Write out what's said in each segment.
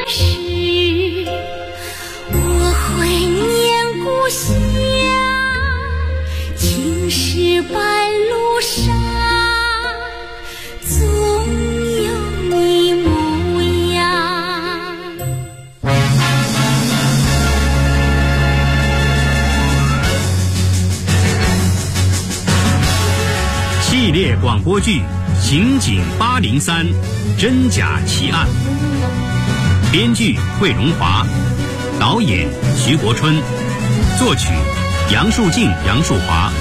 时，我怀念故乡，青石板路上总有你模样。 系列广播剧《刑警803真假奇案》，编剧桂荣华，导演徐国春，作曲杨树静、杨树华。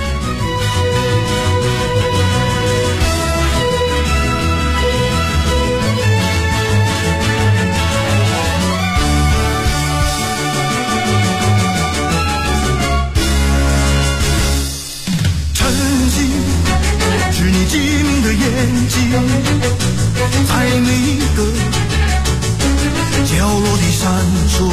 是你机灵的眼睛，在每一个角落里闪烁。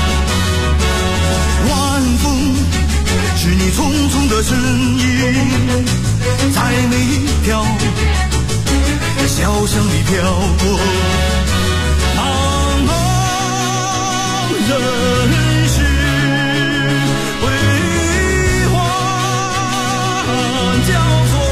晚风是你匆匆的身影，在每一条小巷里飘过。茫茫人世辉煌交错，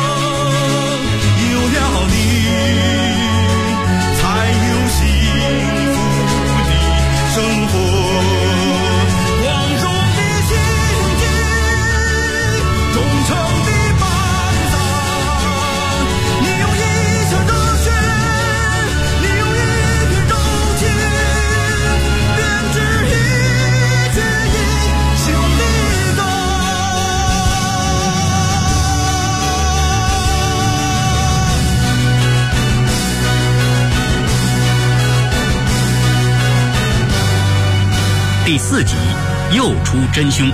第4集又出真凶。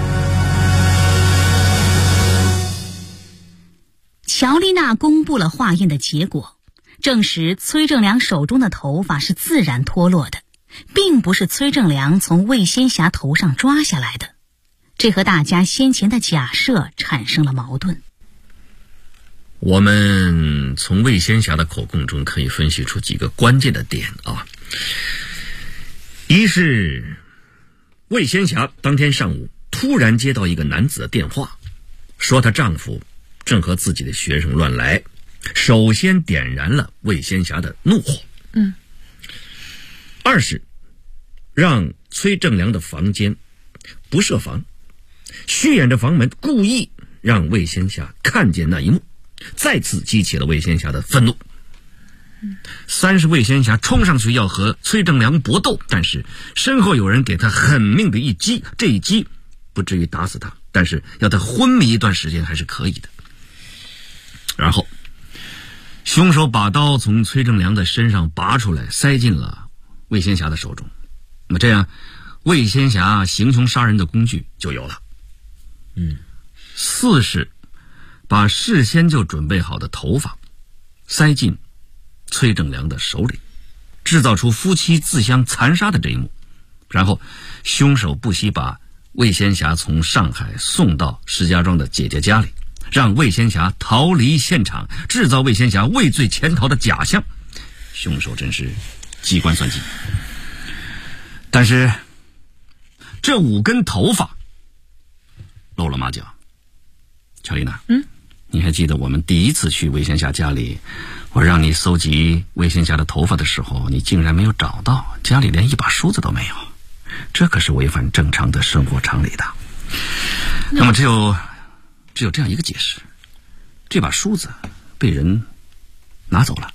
乔丽娜公布了化验的结果，证实崔正良手中的头发是自然脱落的，并不是崔正良从魏仙霞头上抓下来的。这和大家先前的假设产生了矛盾。 我们从魏仙霞的口供中可以分析出几个关键的点啊。一是魏仙霞当天上午突然接到一个男子的电话，说她丈夫正和自己的学生乱来，首先点燃了魏仙霞的怒火。二是让崔正良的房间不设防，虚掩着房门，故意让魏仙霞看见那一幕，再次激起了魏仙霞的愤怒。三是魏仙霞冲上去要和崔正良搏斗，但是身后有人给他狠命的一击，这一击不至于打死他，但是要他昏迷一段时间还是可以的。然后凶手把刀从崔正良的身上拔出来，塞进了魏仙霞的手中。那么这样魏仙霞行凶杀人的工具就有了。四是把事先就准备好的头发塞进崔正良的手里，制造出夫妻自相残杀的这一幕。然后凶手不惜把魏仙霞从上海送到石家庄的姐姐家里，让魏仙霞逃离现场，制造魏仙霞畏罪潜逃的假象。凶手真是机关算尽。但是这5根头发露了马脚。乔丽娜，你还记得我们第一次去魏仙霞家里，我让你搜集魏仙霞的头发的时候，你竟然没有找到，家里连一把梳子都没有，这可是违反正常的生活常理的。那么只有这样一个解释，这把梳子被人拿走了。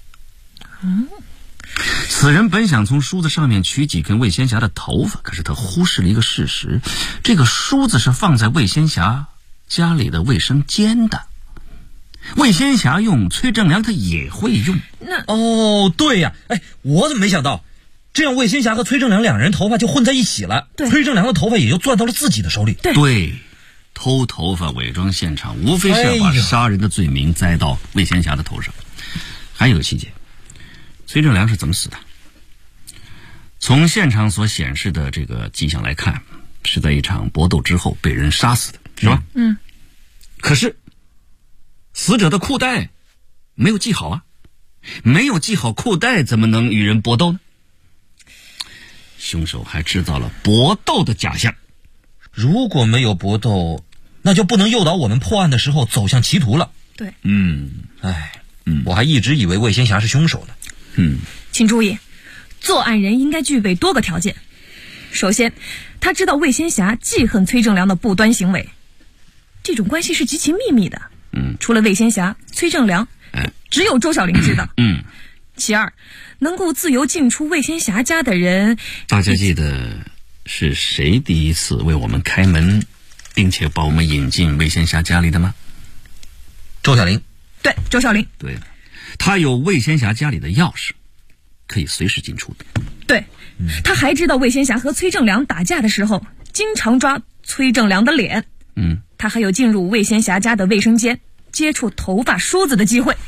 此人本想从梳子上面取几根魏仙霞的头发，可是他忽视了一个事实，这个梳子是放在魏仙霞家里的卫生间的。魏仙霞用，崔正良他也会用。 对呀，我怎么没想到，这样魏仙霞和崔正良两人头发就混在一起了，崔正良的头发也就攥到了自己的手里。 对，偷头发伪装现场，无非是要把杀人的罪名栽到魏仙霞的头上。还有个细节，崔正良是怎么死的？从现场所显示的这个迹象来看，是在一场搏斗之后被人杀死的，是吧？可是死者的裤带没有系好啊，没有系好裤带怎么能与人搏斗呢？ 凶手还制造了搏斗的假象。 如果没有搏斗，那就不能诱导我们破案的时候走向歧途了。 对， 我还一直以为魏仙侠是凶手呢。 请注意，作案人应该具备多个条件。首先，他知道魏仙侠记恨崔正良的不端行为，这种关系是极其秘密的。除了魏仙侠、崔正良，只有周小玲知道。其二，能够自由进出魏仙侠家的人， 大家记得是谁第一次为我们开门，并且把我们引进魏仙侠家里的吗？ 周小玲。 对，周小玲。 对的，他有魏仙侠家里的钥匙，可以随时进出的。 对，他还知道魏仙侠和崔正良打架的时候经常抓崔正良的脸。他还有进入魏仙侠家的卫生间接触头发梳子的机会。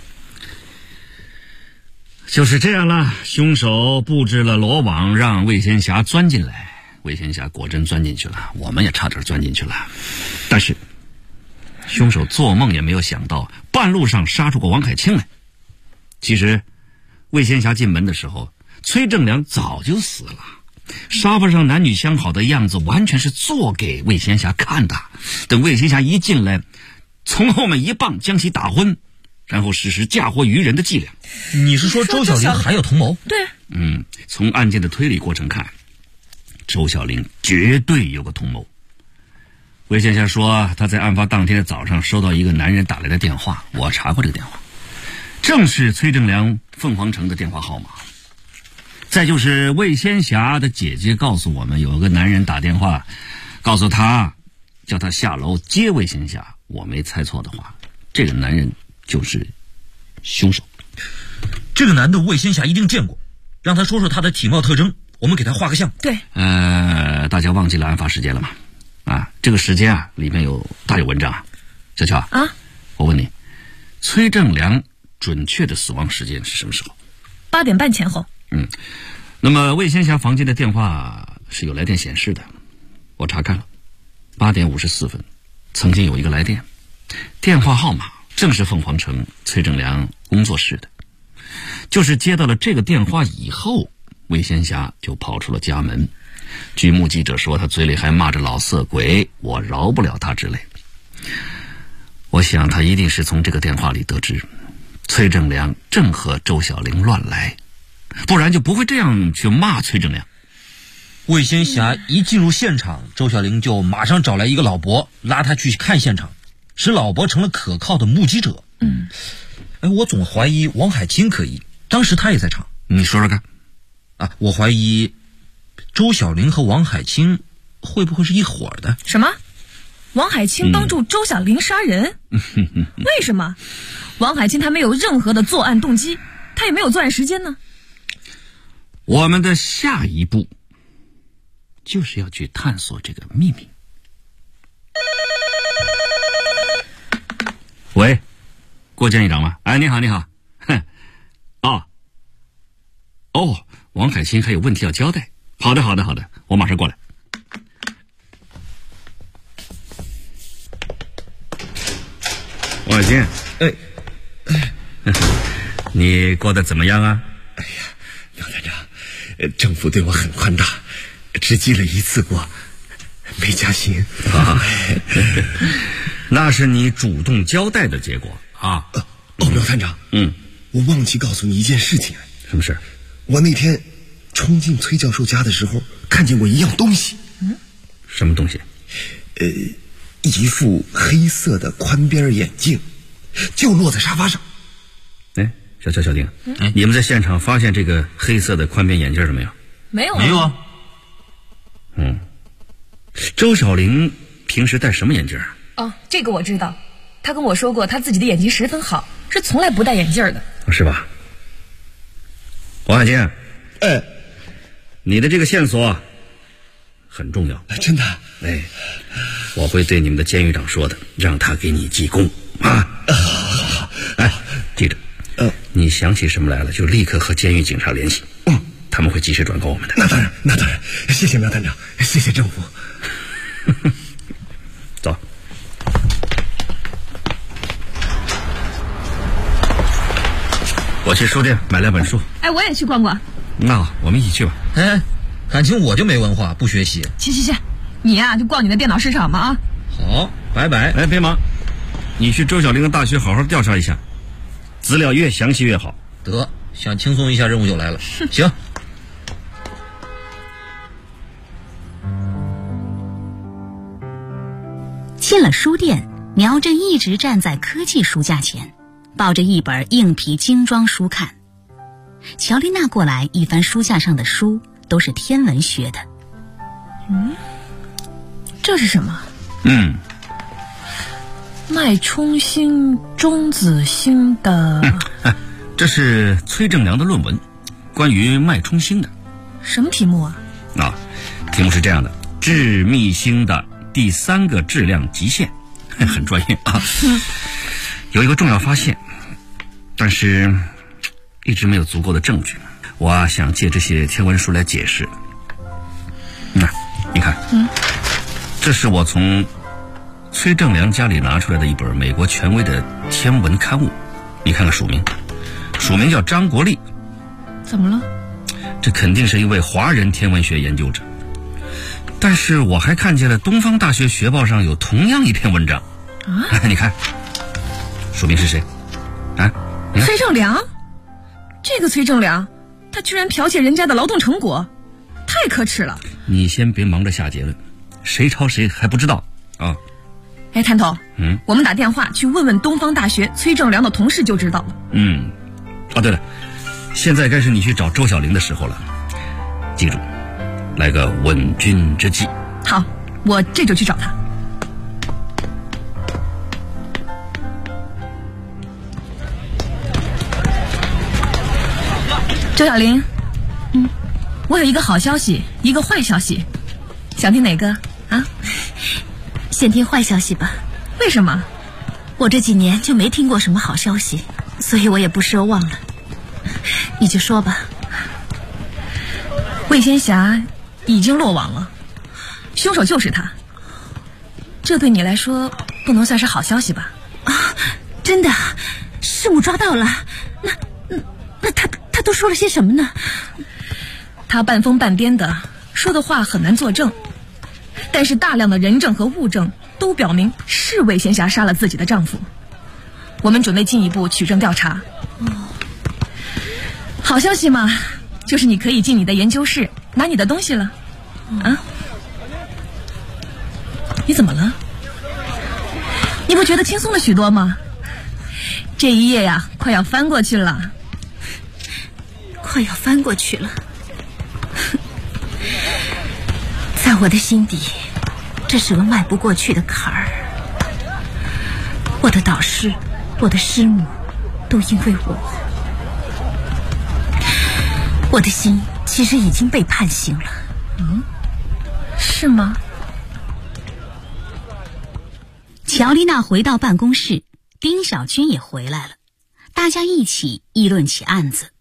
就是这样了，凶手布置了罗网，让魏仙侠钻进来。魏仙侠果真钻进去了，我们也差点钻进去了。但是凶手做梦也没有想到，半路上杀出个王海清来。其实魏仙侠进门的时候，崔正良早就死了，沙发上男女相好的样子完全是做给魏仙侠看的。等魏仙侠一进来，从后面一棒将其打昏，然后实施嫁祸于人的伎俩。 你是说周小玲还有同谋？ 对。 从案件的推理过程看，周小玲绝对有个同谋。魏仙侠说他在案发当天的早上收到一个男人打来的电话，我查过这个电话，正是崔正良凤凰城的电话号码。再就是魏仙侠的姐姐告诉我们，有个男人打电话告诉他叫他下楼接魏仙侠，我没猜错的话，这个男人就是凶手。 这个男的魏仙侠一定见过，让他说说他的体貌特征，我们给他画个像。 对。 大家忘记了案发时间了吗？这个时间里面大有文章啊。小乔我问你，崔正良准确的死亡时间是什么时候？8点半前后。那么魏仙侠房间的电话是有来电显示的，我查看了，8点54分曾经有一个来电，电话号码正是凤凰城崔正良工作室的。就是接到了这个电话以后，魏仙侠就跑出了家门。据目击者说，他嘴里还骂着老色鬼，我饶不了他之类。我想他一定是从这个电话里得知崔正良正和周小玲乱来，不然就不会这样去骂崔正良。 魏仙侠一进入现场，周小玲就马上找来一个老伯拉他去看现场，使老伯成了可靠的目击者。我总怀疑王海清可疑，当时他也在场。 你说说看。 我怀疑周小玲和王海清会不会是一伙的？ 什么？王海清帮助周小玲杀人？为什么？王海清他没有任何的作案动机，他也没有作案时间呢。 我们的下一步就是要去探索这个秘密。喂，郭监狱长吗？你好，你好。王海清还有问题要交代。好的，我马上过来。王海清，你过得怎么样啊？ 杨团长，政府对我很宽大，只记了1次过，没加薪。 那是你主动交代的结果啊。 苗团长，我忘记告诉你一件事情。 什么事？ 我那天冲进崔教授家的时候，看见过一样东西。 什么东西？ 一副黑色的宽边眼镜，就落在沙发上。 小丁，你们在现场发现这个黑色的宽边眼镜了没有？ 没有。 没有啊。 周小玲平时戴什么眼镜？ 这个我知道，他跟我说过，他自己的眼睛十分好，是从来不戴眼镜的。 是吧？王海清，你的这个线索很重要。 真的？ 我会对你们的监狱长说的，让他给你记功啊。 好。 记着，你想起什么来了，就立刻和监狱警察联系。他们会及时转告我们的。 那当然，谢谢苗团长，谢谢政府。 走。我去书店买2本书。 我也去逛逛。 那我们一起去吧。 感情我就没文化，不学习。 去，你呀就逛你的电脑市场嘛啊！ 好，拜拜。 哎，别忙，你去周小玲的大学好好调查一下，资料越详细越好。 得，想轻松一下任务就来了。行。 进了书店，苗振一直站在科技书架前，抱着一本硬皮精装书看。乔丽娜过来，一翻书架上的书都是天文学的。 这是什么？脉冲星、中子星的。 这是崔正良的论文，关于脉冲星的。 什么题目啊？ 题目是这样的：致密星的第3个质量极限，很专业啊。有一个重要发现，但是一直没有足够的证据。我想借这些天文书来解释。你看，这是我从崔正良家里拿出来的一本美国权威的天文刊物，你看看署名叫张国立。 怎么了？ 这肯定是一位华人天文学研究者。但是我还看见了东方大学学报上有同样一篇文章。你看署名是谁啊？ 崔正良。这个崔正良他居然剽窃人家的劳动成果，太可耻了。 你先别忙着下结论，谁抄谁还不知道啊。 哎，探头，我们打电话去问问东方大学崔正良的同事就知道了。 对了，现在该是你去找周小玲的时候了，记住来个稳军之计。 好，我这就去找他。周小玲，我有一个好消息，一个坏消息，想听哪个啊？ 先听坏消息吧。 为什么？ 我这几年就没听过什么好消息，所以我也不奢望了。你就说吧。 魏仙侠已经落网了，凶手就是他。这对你来说不能算是好消息吧？ 真的，师母抓到了。那他都说了些什么呢？ 他半疯半癫的，说的话很难作证，但是大量的人证和物证都表明是魏仙侠杀了自己的丈夫。我们准备进一步取证调查。好消息嘛，就是你可以进你的研究室拿你的东西了。你怎么了？你不觉得轻松了许多吗？这一页呀，快要翻过去了。 快要翻过去了。在我的心底，这是个迈不过去的坎儿。我的导师，我的师母，都因为我的心其实已经被判刑了。 是吗？ 乔丽娜回到办公室，丁小军也回来了，大家一起议论起案子。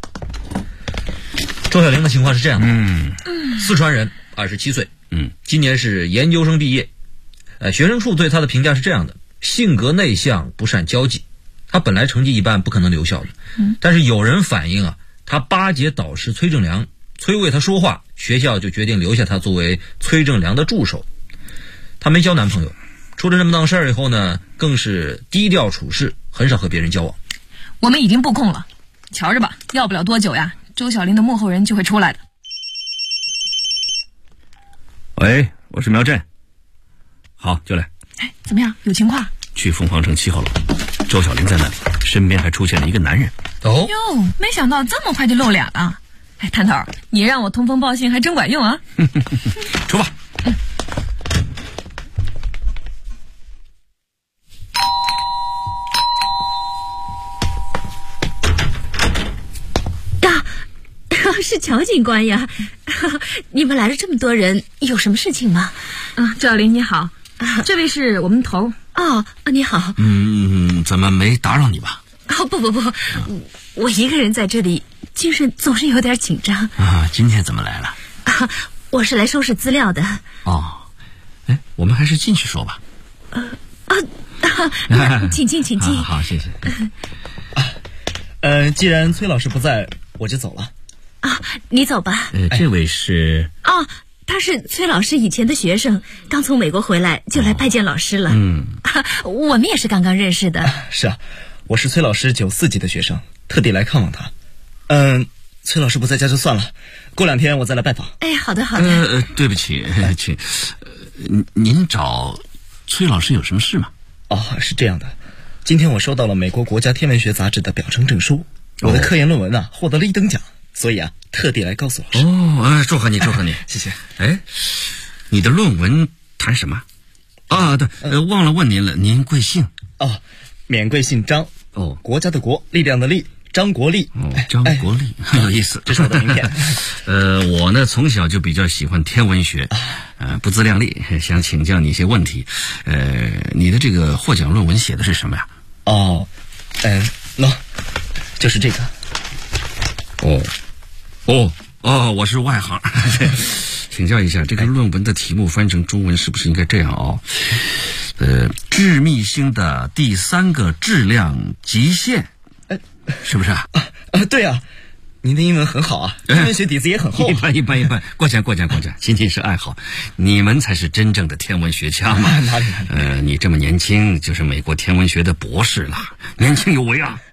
周小玲的情况是这样的，四川人，27岁，今年是研究生毕业。学生处对他的评价是这样的：性格内向，不善交际。他本来成绩一般，不可能留校的。但是有人反映他巴结导师崔正良，崔为他说话，学校就决定留下他作为崔正良的助手。他没交男朋友，出了这么档事儿以后呢，更是低调处事，很少和别人交往。 我们已经布控了，瞧着吧，要不了多久呀，周小玲的幕后人就会出来的。 喂，我是苗振。好，就来。 怎么样？有情况？ 去凤凰城7号楼，周小玲在那里，身边还出现了一个男人。 哟，没想到这么快就露脸了。探头，你让我通风报信还真管用啊。 出吧。 是乔警官呀。你们来了这么多人，有什么事情吗？ 周小玲你好，这位是我们头。 你好。 怎么没打扰你吧？ 不，我一个人在这里，精神总是有点紧张。 今天怎么来了？ 我是来收拾资料的。 我们还是进去说吧。 请进。 好，谢谢。 既然崔老师不在，我就走了。 啊，你走吧。 这位是？ 哦，他是崔老师以前的学生，刚从美国回来就来拜见老师了。我们也是刚刚认识的。 是啊，我是崔老师94级的学生，特地来看望他。崔老师不在家就算了，过2天我再来拜访。 哎，好的好的。 对不起，请，您找崔老师有什么事吗？ 是这样的，今天我收到了美国国家天文学杂志的表彰证书，我的科研论文获得了1等奖，所以特地来告诉老师。 祝贺你，祝贺你。 谢谢。 你的论文谈什么？对，忘了问您了，您贵姓？ 免贵姓张。国家的国，力量的力，张国立。 张国立，很有意思。 这是我的名片。 我呢从小就比较喜欢天文学，不自量力，想请教你一些问题。你的这个获奖论文写的是什么呀？ 就是这个。 我是外行。请教一下，这个论文的题目翻成中文是不是应该这样致密星的第3个质量极限，是不是啊？ 对啊，您的英文很好啊，天文学底子也很厚。 一般，过奖，仅仅是爱好，你们才是真正的天文学家嘛。 哪里？ 你这么年轻，就是美国天文学的博士了，年轻有为啊。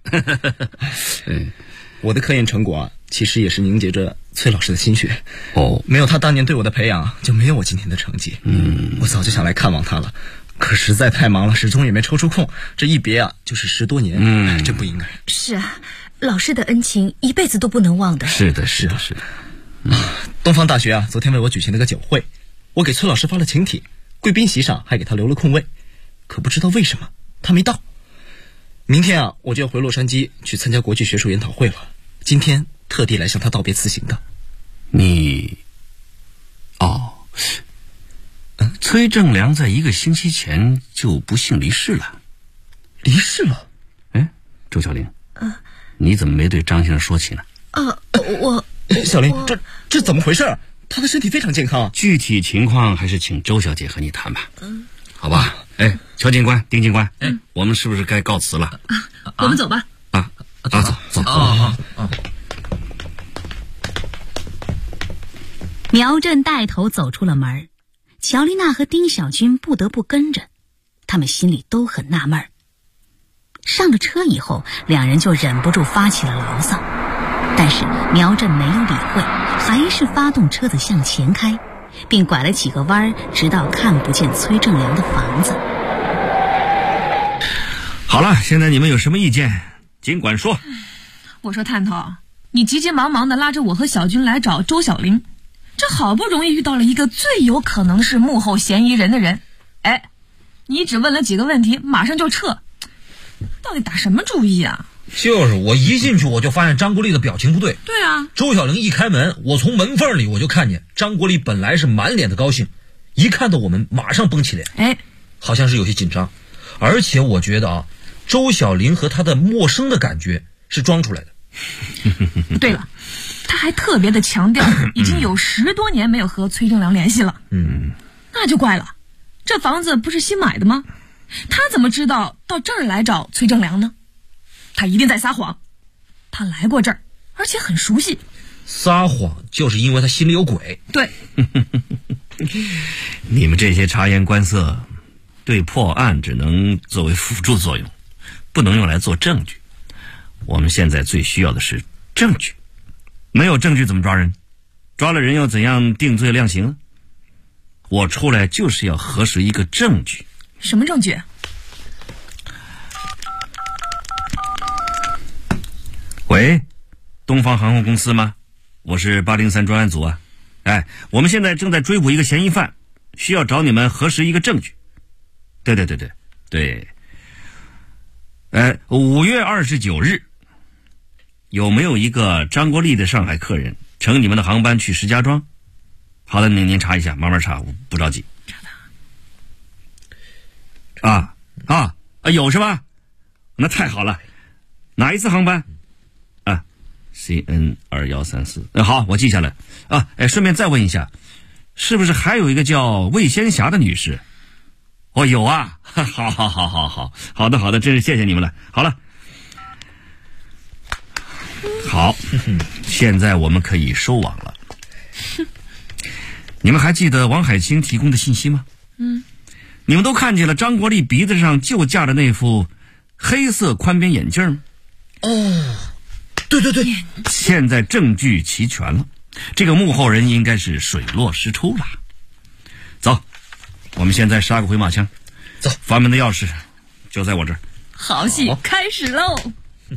我的科研成果其实也是凝结着崔老师的心血。没有他当年对我的培养，就没有我今天的成绩。我早就想来看望他了，可实在太忙了，始终也没抽出空。这一别就是10多年，真不应该。 是啊，老师的恩情一辈子都不能忘的。 是的。 东方大学昨天为我举行了个酒会，我给崔老师发了请帖，贵宾席上还给他留了空位，可不知道为什么他没到。明天我就要回洛杉矶去参加国际学术研讨会了，今天特地来向他道别辞行的。 你崔正良在1个星期前就不幸离世了。 离世了？ 周小玲，你怎么没对张先生说起呢？ 小玲，这怎么回事？他的身体非常健康。 具体情况还是请周小姐和你谈吧。好吧。乔警官、丁警官，我们是不是该告辞了？ 我们走吧。 走。 苗振带头走出了门，乔丽娜和丁小军不得不跟着，他们心里都很纳闷。上了车以后，两人就忍不住发起了牢骚，但是苗振没有理会，还是发动车子向前开，并拐了几个弯，直到看不见崔正良的房子。 好了，现在你们有什么意见尽管说。 我说探头，你急急忙忙的拉着我和小军来找周小玲，这好不容易遇到了一个最有可能是幕后嫌疑人的人，你只问了几个问题马上就撤，到底打什么主意啊？ 就是我一进去我就发现张国立的表情不对。 对啊， 周小玲一开门，我从门缝里我就看见张国立本来是满脸的高兴，一看到我们马上绷起脸，好像是有些紧张。而且我觉得周小玲和他的陌生的感觉是装出来的。 对了，他还特别的强调已经有10多年没有和崔正良联系了。那就怪了，这房子不是新买的吗？他怎么知道到这儿来找崔正良呢？他一定在撒谎，他来过这儿，而且很熟悉。 撒谎就是因为他心里有鬼。 对。 你们这些察言观色，对破案只能作为辅助作用，不能用来做证据。我们现在最需要的是证据，没有证据怎么抓人？抓了人又怎样定罪量刑？我出来就是要核实一个证据。 什么证据？ 喂，东方航空公司吗？我是803专案组啊。我们现在正在追捕一个嫌疑犯，需要找你们核实一个证据。对。5月29日，有没有一个张国立的上海客人乘你们的航班去石家庄？好的，您查一下，慢慢查，我不着急。有是吧？那太好了。哪一次航班？CN 2134。好，我记下来。顺便再问一下，是不是还有一个叫魏仙霞的女士？有啊。好的，真是谢谢你们了。好了， 好，现在我们可以收网了。你们还记得王海清提供的信息吗？你们都看见了张国立鼻子上就架着那副黑色宽边眼镜吗？ 对， 现在证据齐全了，这个幕后人应该是水落石出了。走，我们现在杀个回马枪。 走， 房门的钥匙就在我这儿。 好戏开始喽！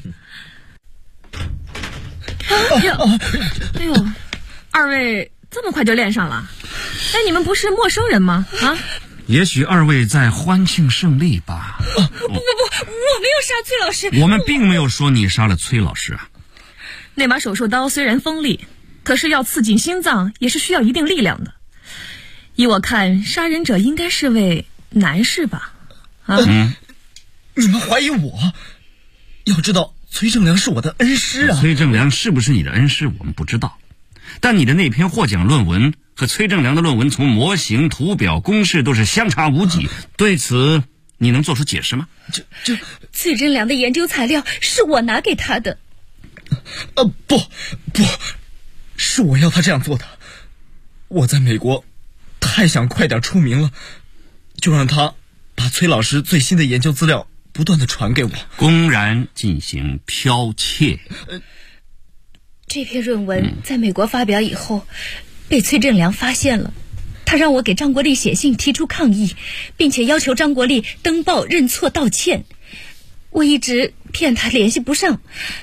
哎呦，二位这么快就练上了？哎，你们不是陌生人吗？啊？ 也许二位在欢庆胜利吧。 不，我没有杀崔老师。 我们并没有说你杀了崔老师啊。 那把手术刀虽然锋利，可是要刺进心脏也是需要一定力量的。依我看，杀人者应该是位男士吧？啊？ 你们怀疑我？要知道，崔正良是我的恩师啊。 崔正良是不是你的恩师，我们不知道。但你的那篇获奖论文和崔正良的论文，从模型、图表、公式都是相差无几。对此，你能做出解释吗？ 崔正良的研究材料是我拿给他的。 不，是我要他这样做的。我在美国太想快点出名了，就让他把崔老师最新的研究资料不断的传给我， 公然进行剽窃。 这篇论文在美国发表以后，被崔正良发现了。他让我给张国立写信提出抗议，并且要求张国立登报认错道歉。我一直骗他联系不上，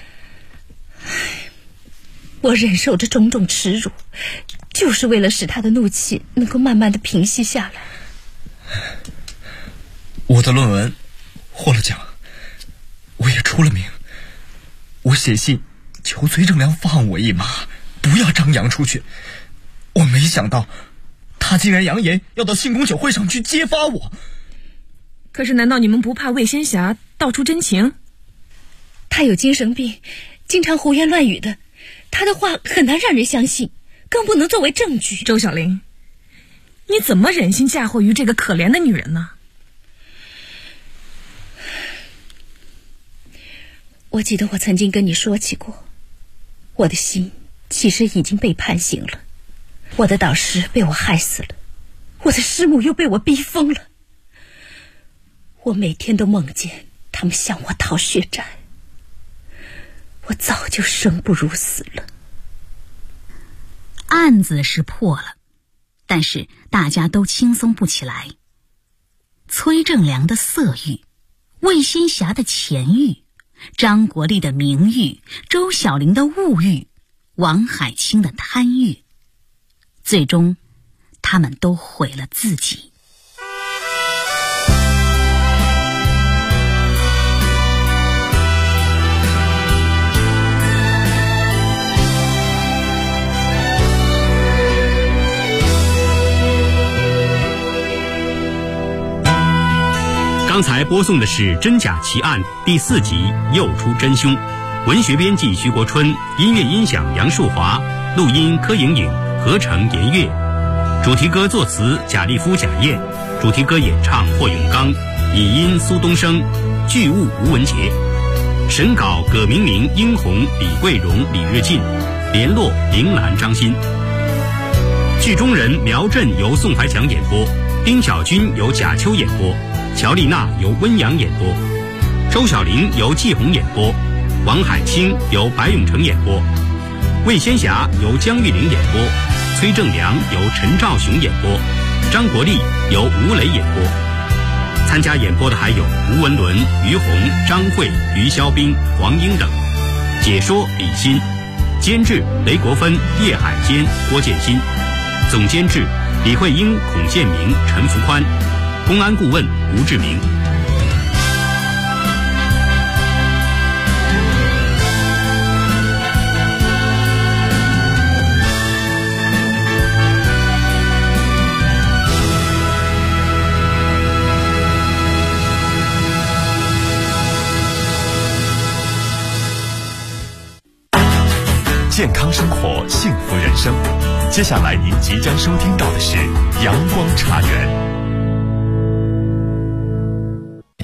我忍受着种种耻辱，就是为了使他的怒气能够慢慢的平息下来。 我的论文获了奖，我也出了名。我写信求崔正良放我一马，不要张扬出去。我没想到他竟然扬言要到庆功酒会上去揭发我。 可是难道你们不怕魏仙侠道出真情？ 他有精神病，经常胡言乱语的，他的话很难让人相信，更不能作为证据。 周小玲，你怎么忍心嫁祸于这个可怜的女人呢？ 我记得我曾经跟你说起过，我的心其实已经被判刑了，我的导师被我害死了，我的师母又被我逼疯了。我每天都梦见他们向我讨血债，我早就生不如死了。 案子是破了，但是大家都轻松不起来。崔正良的色欲，魏仙侠的钱欲，张国立的名誉，周小玲的物欲，王海清的贪欲，最终他们都毁了自己。 刚才播送的是《真假奇案》第4集《又出真凶》，文学编辑徐国春，音乐音响杨树华，录音柯莹莹，合成严月，主题歌作词贾立夫、贾燕，主题歌演唱霍永刚，引音苏东升，剧务吴文杰，审稿葛明明、殷红、李桂荣、李日进，联络林兰、张欣。剧中人苗振由宋怀强演播，丁小军由贾秋演播，乔丽娜由温阳演播，周小玲由季红演播，王海清由白永成演播，魏仙侠由江玉玲演播，崔正良由陈兆雄演播，张国立由吴磊演播。参加演播的还有吴文伦、于红、张慧、于肖兵、黄英等。解说李欣，监制雷国芬、叶海坚、郭建新，总监制李慧英、孔建明、陈福宽，公安顾问吴志明。 健康生活，幸福人生。接下来您即将收听到的是阳光茶园。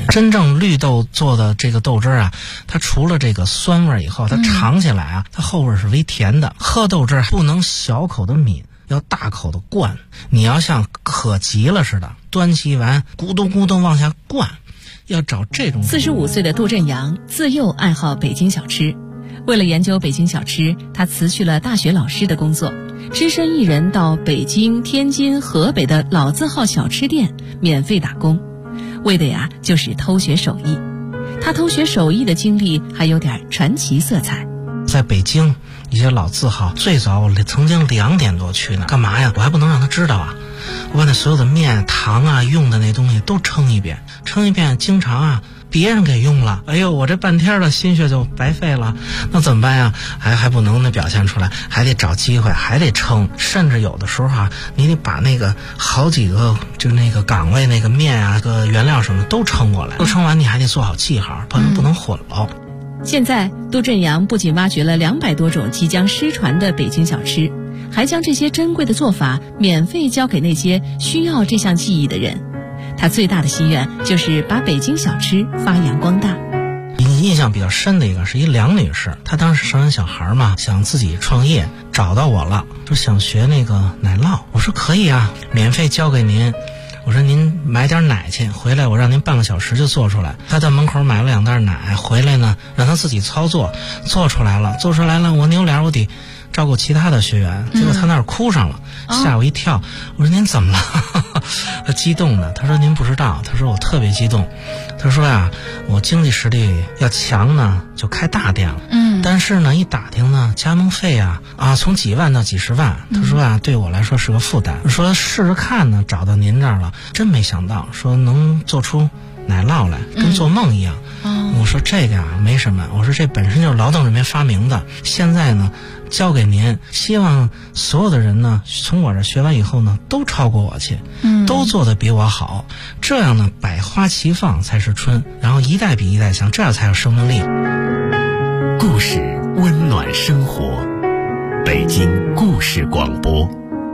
真正绿豆做的这个豆汁啊，它除了这个酸味以后，它尝起来啊，它后味是微甜的。喝豆汁不能小口的抿，要大口的灌。你要像渴急了似的，端起碗咕咚咕咚往下灌，要找这种。 45岁的杜振阳自幼爱好北京小吃，为了研究北京小吃，他辞去了大学老师的工作，只身一人到北京、天津、河北的老字号小吃店免费打工，为的呀就是偷学手艺。他偷学手艺的经历还有点传奇色彩。 在北京一些老字号，最早我曾经2点多去呢，干嘛呀？我还不能让他知道啊！我把那所有的面、糖啊、用的那东西都称一遍，经常啊别人给用了，哎呦，我这半天的心血就白费了，那怎么办呀？还不能表现出来，还得找机会，还得称，甚至有的时候啊，你得把那个好几个就那个岗位那个面啊、个原料什么的都称过来，都称完你还得做好记号，不能混了。 现在杜振阳不仅挖掘了200多种即将失传的北京小吃，还将这些珍贵的做法免费教给那些需要这项技艺的人。他最大的心愿就是把北京小吃发扬光大。 印象比较深的一个是一梁女士，她当时生完小孩嘛，想自己创业，找到我了，说想学那个奶酪。我说可以啊，免费教给您。我说您买点奶去，回来我让您半个小时就做出来。他在门口买了2袋奶，回来呢让他自己操作，做出来了，我扭脸我得照顾其他的学员，结果他那儿哭上了，吓我一跳。我说您怎么了？他激动的，他说您不知道，他说我特别激动。他说呀，我经济实力要强呢，就开大店了。但是呢，一打听呢，加盟费啊从几万到几十万。他说啊，对我来说是个负担。说试试看呢，找到您这儿了，真没想到，说能做出奶酪来，跟做梦一样。我说这个啊没什么，我说这本身就是劳动人民发明的，现在呢交给您，希望所有的人呢从我这学完以后呢都超过我去，都做得比我好，这样呢百花齐放才是春，然后一代比一代强，这样才有生命力。 故事温暖生活，北京故事广播。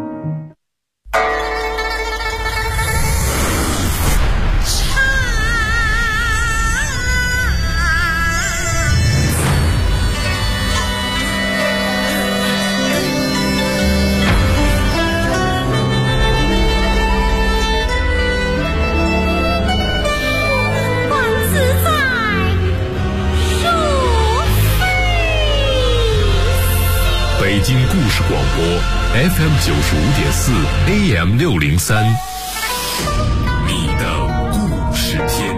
北京故事广播 FM95.4 AM603，你的故事天。